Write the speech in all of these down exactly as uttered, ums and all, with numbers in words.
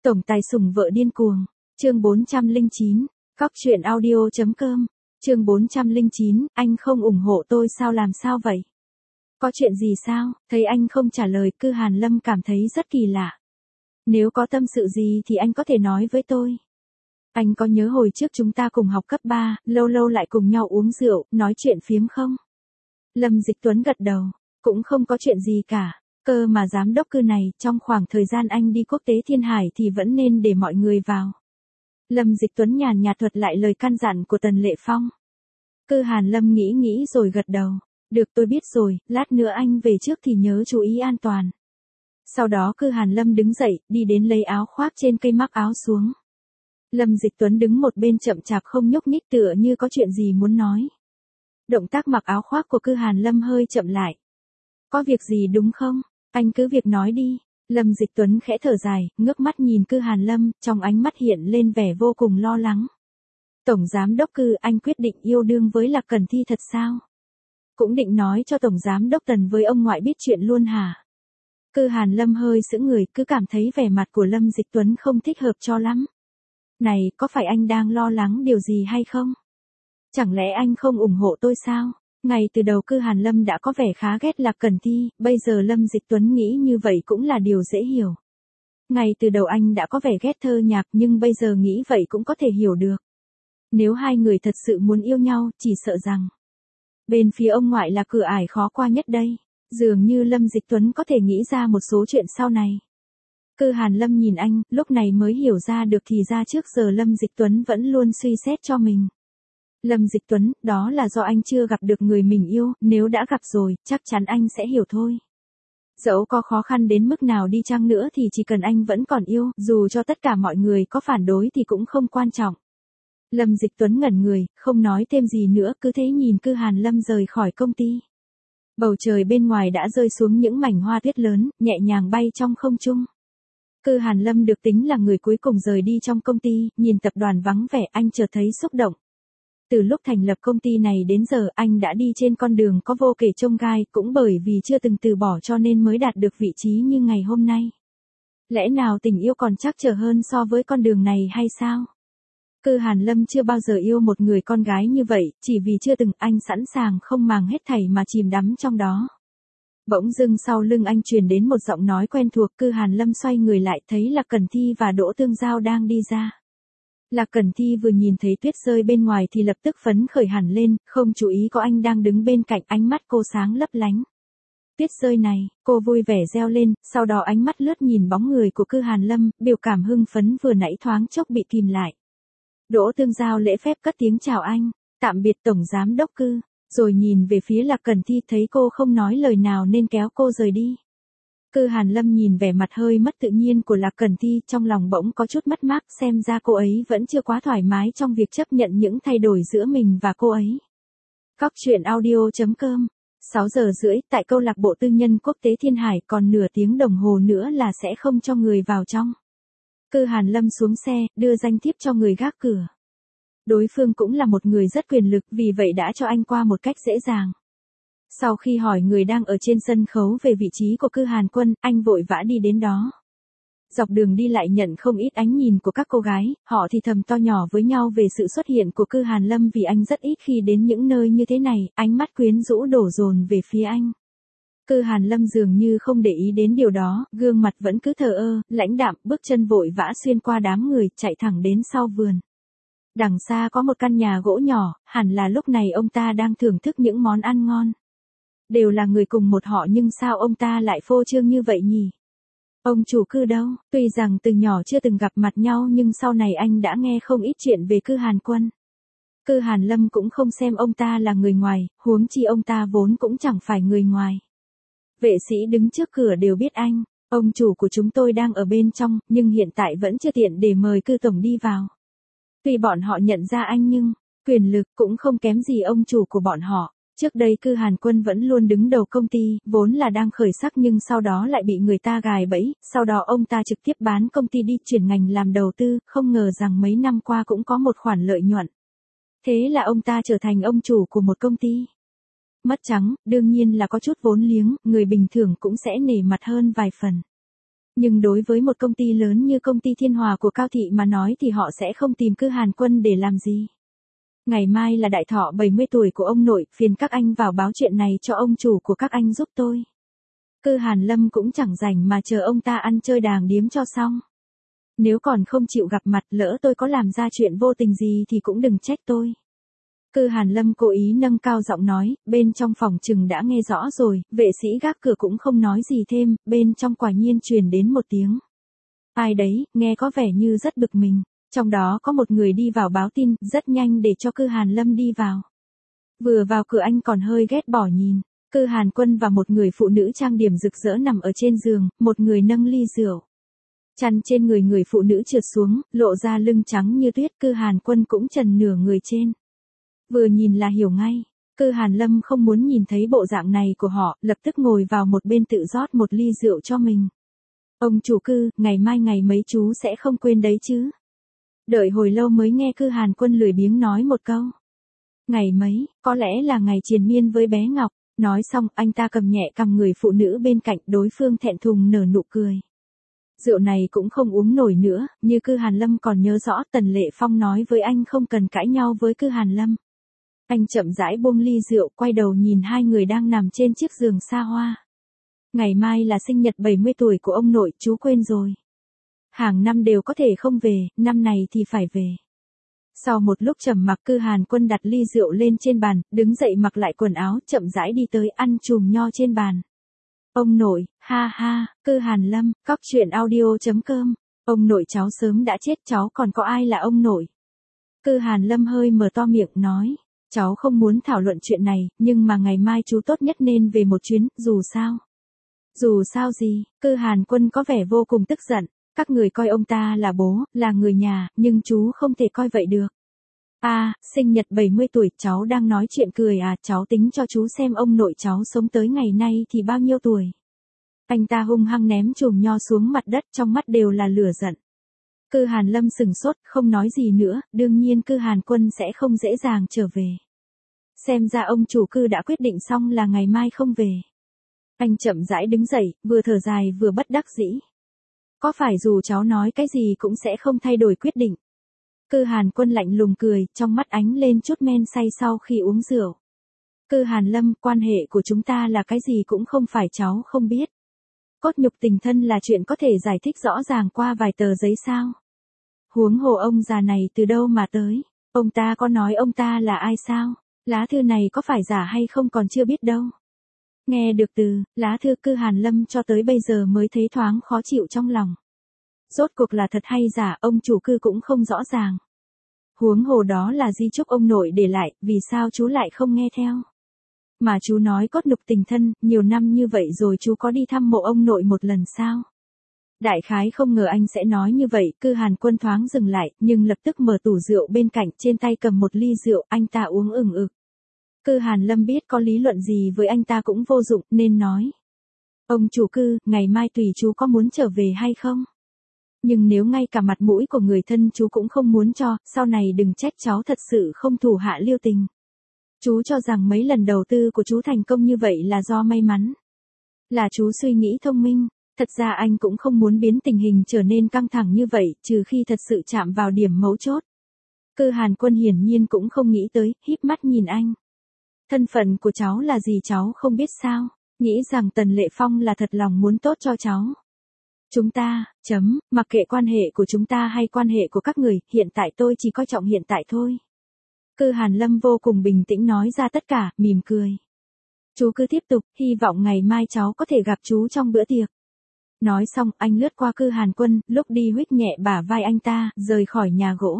Tổng tài sủng vợ điên cuồng, chương bốn trăm lẻ chín, cóc truyện audio.com, chương bốn trăm lẻ chín, anh không ủng hộ tôi sao làm sao vậy? Có chuyện gì sao? Thấy anh không trả lời, Cư Hàn Lâm cảm thấy rất kỳ lạ. Nếu có tâm sự gì thì anh có thể nói với tôi. Anh có nhớ hồi trước chúng ta cùng học cấp ba, lâu lâu lại cùng nhau uống rượu, nói chuyện phiếm không? Lâm Dịch Tuấn gật đầu, cũng không có chuyện gì cả. Cơ mà giám đốc Cư này, trong khoảng thời gian anh đi quốc tế Thiên Hải thì vẫn nên để mọi người vào. Lâm Dịch Tuấn nhàn nhạt thuật lại lời căn dặn của Tần Lệ Phong. Cư Hàn Lâm nghĩ nghĩ rồi gật đầu. Được, tôi biết rồi, lát nữa anh về trước thì nhớ chú ý an toàn. Sau đó Cư Hàn Lâm đứng dậy, đi đến lấy áo khoác trên cây mắc áo xuống. Lâm Dịch Tuấn đứng một bên chậm chạp không nhúc nhích tựa như có chuyện gì muốn nói. Động tác mặc áo khoác của Cư Hàn Lâm hơi chậm lại. Có việc gì đúng không? Anh cứ việc nói đi. Lâm Dịch Tuấn khẽ thở dài, ngước mắt nhìn Cư Hàn Lâm, trong ánh mắt hiện lên vẻ vô cùng lo lắng. Tổng giám đốc Cư, anh quyết định yêu đương với Lạc Cẩn Thi thật sao? Cũng định nói cho Tổng giám đốc Tần với ông ngoại biết chuyện luôn hả? Cư Hàn Lâm hơi sững người, cứ cảm thấy vẻ mặt của Lâm Dịch Tuấn không thích hợp cho lắm. Này, có phải anh đang lo lắng điều gì hay không? Chẳng lẽ anh không ủng hộ tôi sao? Ngay từ đầu Cư Hàn Lâm đã có vẻ khá ghét Lạc Cẩn Thi, bây giờ Lâm Dịch Tuấn nghĩ như vậy cũng là điều dễ hiểu. Ngay từ đầu anh đã có vẻ ghét Thơ Nhạc nhưng bây giờ nghĩ vậy cũng có thể hiểu được. Nếu hai người thật sự muốn yêu nhau, chỉ sợ rằng bên phía ông ngoại là cửa ải khó qua nhất đây. Dường như Lâm Dịch Tuấn có thể nghĩ ra một số chuyện sau này. Cư Hàn Lâm nhìn anh, lúc này mới hiểu ra được thì ra trước giờ Lâm Dịch Tuấn vẫn luôn suy xét cho mình. Lâm Dịch Tuấn, đó là do anh chưa gặp được người mình yêu, nếu đã gặp rồi, chắc chắn anh sẽ hiểu thôi. Dẫu có khó khăn đến mức nào đi chăng nữa thì chỉ cần anh vẫn còn yêu, dù cho tất cả mọi người có phản đối thì cũng không quan trọng. Lâm Dịch Tuấn ngẩn người, không nói thêm gì nữa, cứ thế nhìn Cư Hàn Lâm rời khỏi công ty. Bầu trời bên ngoài đã rơi xuống những mảnh hoa tuyết lớn, nhẹ nhàng bay trong không trung. Cư Hàn Lâm được tính là người cuối cùng rời đi trong công ty, nhìn tập đoàn vắng vẻ anh chợt thấy xúc động. Từ lúc thành lập công ty này đến giờ anh đã đi trên con đường có vô kể chông gai, cũng bởi vì chưa từng từ bỏ cho nên mới đạt được vị trí như ngày hôm nay. Lẽ nào tình yêu còn trắc trở hơn so với con đường này hay sao? Cư Hàn Lâm chưa bao giờ yêu một người con gái như vậy, chỉ vì chưa từng anh sẵn sàng không màng hết thảy mà chìm đắm trong đó. Bỗng dưng sau lưng anh truyền đến một giọng nói quen thuộc, Cư Hàn Lâm xoay người lại thấy Lạc Cẩn Thi và Đỗ Tương Giao đang đi ra. Lạc Cẩn Thi vừa nhìn thấy tuyết rơi bên ngoài thì lập tức phấn khởi hẳn lên, không chú ý có anh đang đứng bên cạnh, ánh mắt cô sáng lấp lánh. Tuyết rơi này, cô vui vẻ reo lên, sau đó ánh mắt lướt nhìn bóng người của Cư Hàn Lâm, biểu cảm hưng phấn vừa nãy thoáng chốc bị kìm lại. Đỗ Tương Giao lễ phép cất tiếng chào anh, tạm biệt Tổng giám đốc Cư, rồi nhìn về phía Lạc Cẩn Thi thấy cô không nói lời nào nên kéo cô rời đi. Cư Hàn Lâm nhìn vẻ mặt hơi mất tự nhiên của Lạc Cẩn Thi, trong lòng bỗng có chút mất mát, xem ra cô ấy vẫn chưa quá thoải mái trong việc chấp nhận những thay đổi giữa mình và cô ấy. Cóc truyện audio.com, sáu giờ rưỡi, tại câu lạc bộ tư nhân quốc tế Thiên Hải, còn nửa tiếng đồng hồ nữa là sẽ không cho người vào trong. Cư Hàn Lâm xuống xe, đưa danh thiếp cho người gác cửa. Đối phương cũng là một người rất quyền lực, vì vậy đã cho anh qua một cách dễ dàng. Sau khi hỏi người đang ở trên sân khấu về vị trí của Cư Hàn Quân, anh vội vã đi đến đó. Dọc đường đi lại nhận không ít ánh nhìn của các cô gái, họ thì thầm to nhỏ với nhau về sự xuất hiện của Cư Hàn Lâm vì anh rất ít khi đến những nơi như thế này, ánh mắt quyến rũ đổ dồn về phía anh. Cư Hàn Lâm dường như không để ý đến điều đó, gương mặt vẫn cứ thờ ơ, lãnh đạm, bước chân vội vã xuyên qua đám người, chạy thẳng đến sau vườn. Đằng xa có một căn nhà gỗ nhỏ, hẳn là lúc này ông ta đang thưởng thức những món ăn ngon. Đều là người cùng một họ nhưng sao ông ta lại phô trương như vậy nhỉ? Ông chủ Cư đâu? Tuy rằng từ nhỏ chưa từng gặp mặt nhau nhưng sau này anh đã nghe không ít chuyện về Cư Hàn Quân. Cư Hàn Lâm cũng không xem ông ta là người ngoài, huống chi ông ta vốn cũng chẳng phải người ngoài. Vệ sĩ đứng trước cửa đều biết anh, ông chủ của chúng tôi đang ở bên trong, nhưng hiện tại vẫn chưa tiện để mời Cư tổng đi vào. Tuy bọn họ nhận ra anh nhưng, quyền lực cũng không kém gì ông chủ của bọn họ. Trước đây Cư Hàn Quân vẫn luôn đứng đầu công ty, vốn là đang khởi sắc nhưng sau đó lại bị người ta gài bẫy, sau đó ông ta trực tiếp bán công ty đi chuyển ngành làm đầu tư, không ngờ rằng mấy năm qua cũng có một khoản lợi nhuận. Thế là ông ta trở thành ông chủ của một công ty. Mất trắng, đương nhiên là có chút vốn liếng, người bình thường cũng sẽ nể mặt hơn vài phần. Nhưng đối với một công ty lớn như công ty Thiên Hòa của Cao Thị mà nói thì họ sẽ không tìm Cư Hàn Quân để làm gì. Ngày mai là đại thọ bảy mươi tuổi của ông nội, phiền các anh vào báo chuyện này cho ông chủ của các anh giúp tôi. Cư Hàn Lâm cũng chẳng rảnh mà chờ ông ta ăn chơi đàng điếm cho xong. Nếu còn không chịu gặp mặt, lỡ tôi có làm ra chuyện vô tình gì thì cũng đừng trách tôi. Cư Hàn Lâm cố ý nâng cao giọng nói, bên trong phòng chừng đã nghe rõ rồi, vệ sĩ gác cửa cũng không nói gì thêm, bên trong quả nhiên truyền đến một tiếng. Ai đấy, nghe có vẻ như rất bực mình, trong đó có một người đi vào báo tin, rất nhanh để cho Cư Hàn Lâm đi vào. Vừa vào cửa anh còn hơi ghét bỏ nhìn, Cư Hàn Quân và một người phụ nữ trang điểm rực rỡ nằm ở trên giường, một người nâng ly rượu. Chăn trên người người phụ nữ trượt xuống, lộ ra lưng trắng như tuyết, Cư Hàn Quân cũng trần nửa người trên. Vừa nhìn là hiểu ngay, Cư Hàn Lâm không muốn nhìn thấy bộ dạng này của họ, lập tức ngồi vào một bên tự rót một ly rượu cho mình. Ông chủ Cư, ngày mai ngày mấy chú sẽ không quên đấy chứ. Đợi hồi lâu mới nghe Cư Hàn Quân lười biếng nói một câu. Ngày mấy, có lẽ là ngày triền miên với bé Ngọc. Nói xong, anh ta cầm nhẹ cằm người phụ nữ bên cạnh, đối phương thẹn thùng nở nụ cười. Rượu này cũng không uống nổi nữa, như Cư Hàn Lâm còn nhớ rõ, Tần Lệ Phong nói với anh không cần cãi nhau với Cư Hàn Lâm. Anh chậm rãi buông ly rượu, quay đầu nhìn hai người đang nằm trên chiếc giường xa hoa. Ngày mai là sinh nhật bảy mươi tuổi của ông nội, chú quên rồi. Hàng năm đều có thể không về, năm này thì phải về. Sau một lúc trầm mặc, Cư Hàn Quân đặt ly rượu lên trên bàn, đứng dậy mặc lại quần áo, chậm rãi đi tới ăn chùm nho trên bàn. Ông nội, ha ha, Cư Hàn Lâm, cóc truyện audio chấm com. Ông nội cháu sớm đã chết, cháu còn có ai là ông nội? Cư Hàn Lâm hơi mở to miệng nói, cháu không muốn thảo luận chuyện này, nhưng mà ngày mai chú tốt nhất nên về một chuyến, dù sao. Dù sao gì, Cư Hàn Quân có vẻ vô cùng tức giận. Các người coi ông ta là bố, là người nhà, nhưng chú không thể coi vậy được. À, sinh nhật bảy mươi tuổi, cháu đang nói chuyện cười à, cháu tính cho chú xem ông nội cháu sống tới ngày nay thì bao nhiêu tuổi. Anh ta hung hăng ném chùm nho xuống mặt đất, trong mắt đều là lửa giận. Cư Hàn Lâm sừng sốt, không nói gì nữa, đương nhiên Cư Hàn Quân sẽ không dễ dàng trở về. Xem ra ông chủ Cư đã quyết định xong là ngày mai không về. Anh chậm rãi đứng dậy, vừa thở dài vừa bất đắc dĩ. Có phải dù cháu nói cái gì cũng sẽ không thay đổi quyết định? Cư Hàn Quân lạnh lùng cười, trong mắt ánh lên chút men say sau khi uống rượu. Cư Hàn Lâm, quan hệ của chúng ta là cái gì cũng không phải cháu không biết. Cốt nhục tình thân là chuyện có thể giải thích rõ ràng qua vài tờ giấy sao? Huống hồ ông già này từ đâu mà tới? Ông ta có nói ông ta là ai sao? Lá thư này có phải giả hay không còn chưa biết đâu. Nghe được từ, lá thư, Cư Hàn Lâm cho tới bây giờ mới thấy thoáng khó chịu trong lòng. Rốt cuộc là thật hay giả, ông chủ Cư cũng không rõ ràng. Huống hồ đó là di chúc ông nội để lại, vì sao chú lại không nghe theo? Mà chú nói cốt nhục tình thân, nhiều năm như vậy rồi chú có đi thăm mộ ông nội một lần sao? Đại khái không ngờ anh sẽ nói như vậy, Cư Hàn Quân thoáng dừng lại, nhưng lập tức mở tủ rượu bên cạnh, trên tay cầm một ly rượu, anh ta uống ừng ực. Cư Hàn Lâm biết có lý luận gì với anh ta cũng vô dụng, nên nói. Ông chủ Cư, ngày mai tùy chú có muốn trở về hay không? Nhưng nếu ngay cả mặt mũi của người thân chú cũng không muốn cho, sau này đừng trách cháu thật sự không thủ hạ lưu tình. Chú cho rằng mấy lần đầu tư của chú thành công như vậy là do may mắn. Là chú suy nghĩ thông minh, thật ra anh cũng không muốn biến tình hình trở nên căng thẳng như vậy, trừ khi thật sự chạm vào điểm mấu chốt. Cư Hàn Quân hiển nhiên cũng không nghĩ tới, híp mắt nhìn anh. Thân phận của cháu là gì cháu không biết sao, nghĩ rằng Tần Lệ Phong là thật lòng muốn tốt cho cháu. Chúng ta, chấm, mặc kệ quan hệ của chúng ta hay quan hệ của các người, hiện tại tôi chỉ coi trọng hiện tại thôi. Cư Hàn Lâm vô cùng bình tĩnh nói ra tất cả, mỉm cười. Chú cứ tiếp tục, hy vọng ngày mai cháu có thể gặp chú trong bữa tiệc. Nói xong, anh lướt qua Cư Hàn Quân, lúc đi huých nhẹ bả vai anh ta, rời khỏi nhà gỗ.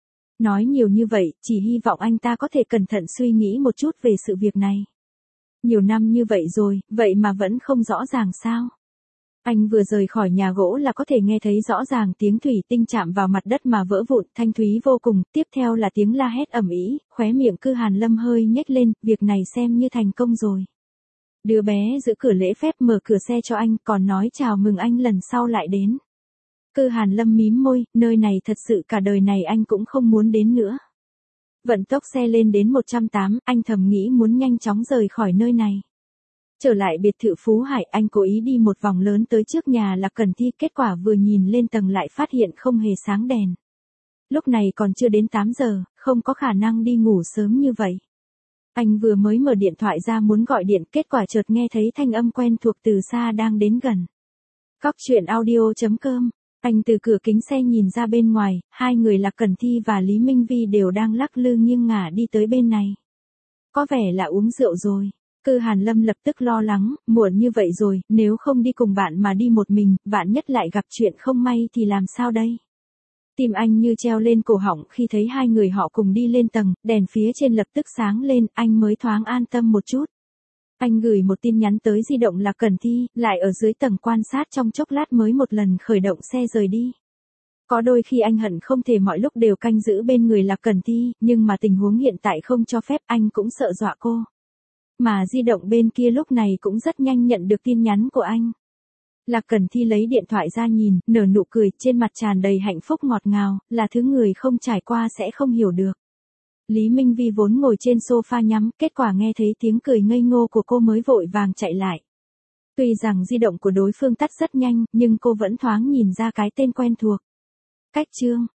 Nói nhiều như vậy, chỉ hy vọng anh ta có thể cẩn thận suy nghĩ một chút về sự việc này. Nhiều năm như vậy rồi, vậy mà vẫn không rõ ràng sao? Anh vừa rời khỏi nhà gỗ là có thể nghe thấy rõ ràng tiếng thủy tinh chạm vào mặt đất mà vỡ vụn, thanh thúy vô cùng, tiếp theo là tiếng la hét ầm ĩ, khóe miệng Cư Hàn Lâm hơi nhếch lên, việc này xem như thành công rồi. Đứa bé giữ cửa lễ phép mở cửa xe cho anh, còn nói chào mừng anh lần sau lại đến. Cư Hàn Lâm mím môi, nơi này thật sự cả đời này anh cũng không muốn đến nữa. Vận tốc xe lên đến một trăm tám, anh thầm nghĩ muốn nhanh chóng rời khỏi nơi này. Trở lại biệt thự Phú Hải, anh cố ý đi một vòng lớn tới trước nhà Lạc Cẩn Thi, kết quả vừa nhìn lên tầng lại phát hiện không hề sáng đèn. Lúc này còn chưa đến tám giờ, không có khả năng đi ngủ sớm như vậy. Anh vừa mới mở điện thoại ra muốn gọi điện, kết quả chợt nghe thấy thanh âm quen thuộc từ xa đang đến gần. Cóc truyện audio chấm com. Anh từ cửa kính xe nhìn ra bên ngoài, hai người Lạc Cẩn Thi và Lý Minh Vi đều đang lắc lư nghiêng ngả đi tới bên này. Có vẻ là uống rượu rồi. Cư Hàn Lâm lập tức lo lắng, muộn như vậy rồi, nếu không đi cùng bạn mà đi một mình, vạn nhất lại gặp chuyện không may thì làm sao đây? Tim anh như treo lên cổ họng khi thấy hai người họ cùng đi lên tầng, đèn phía trên lập tức sáng lên, anh mới thoáng an tâm một chút. Anh gửi một tin nhắn tới di động Lạc Cẩn Thi, lại ở dưới tầng quan sát trong chốc lát mới một lần khởi động xe rời đi. Có đôi khi anh hận không thể mọi lúc đều canh giữ bên người Lạc Cẩn Thi, nhưng mà tình huống hiện tại không cho phép, anh cũng sợ dọa cô. Mà di động bên kia lúc này cũng rất nhanh nhận được tin nhắn của anh. Lạc Cẩn Thi lấy điện thoại ra nhìn, nở nụ cười, trên mặt tràn đầy hạnh phúc ngọt ngào, là thứ người không trải qua sẽ không hiểu được. Lý Minh Vi vốn ngồi trên sofa nhắm, kết quả nghe thấy tiếng cười ngây ngô của cô mới vội vàng chạy lại. Tuy rằng di động của đối phương tắt rất nhanh, nhưng cô vẫn thoáng nhìn ra cái tên quen thuộc. Cách chương,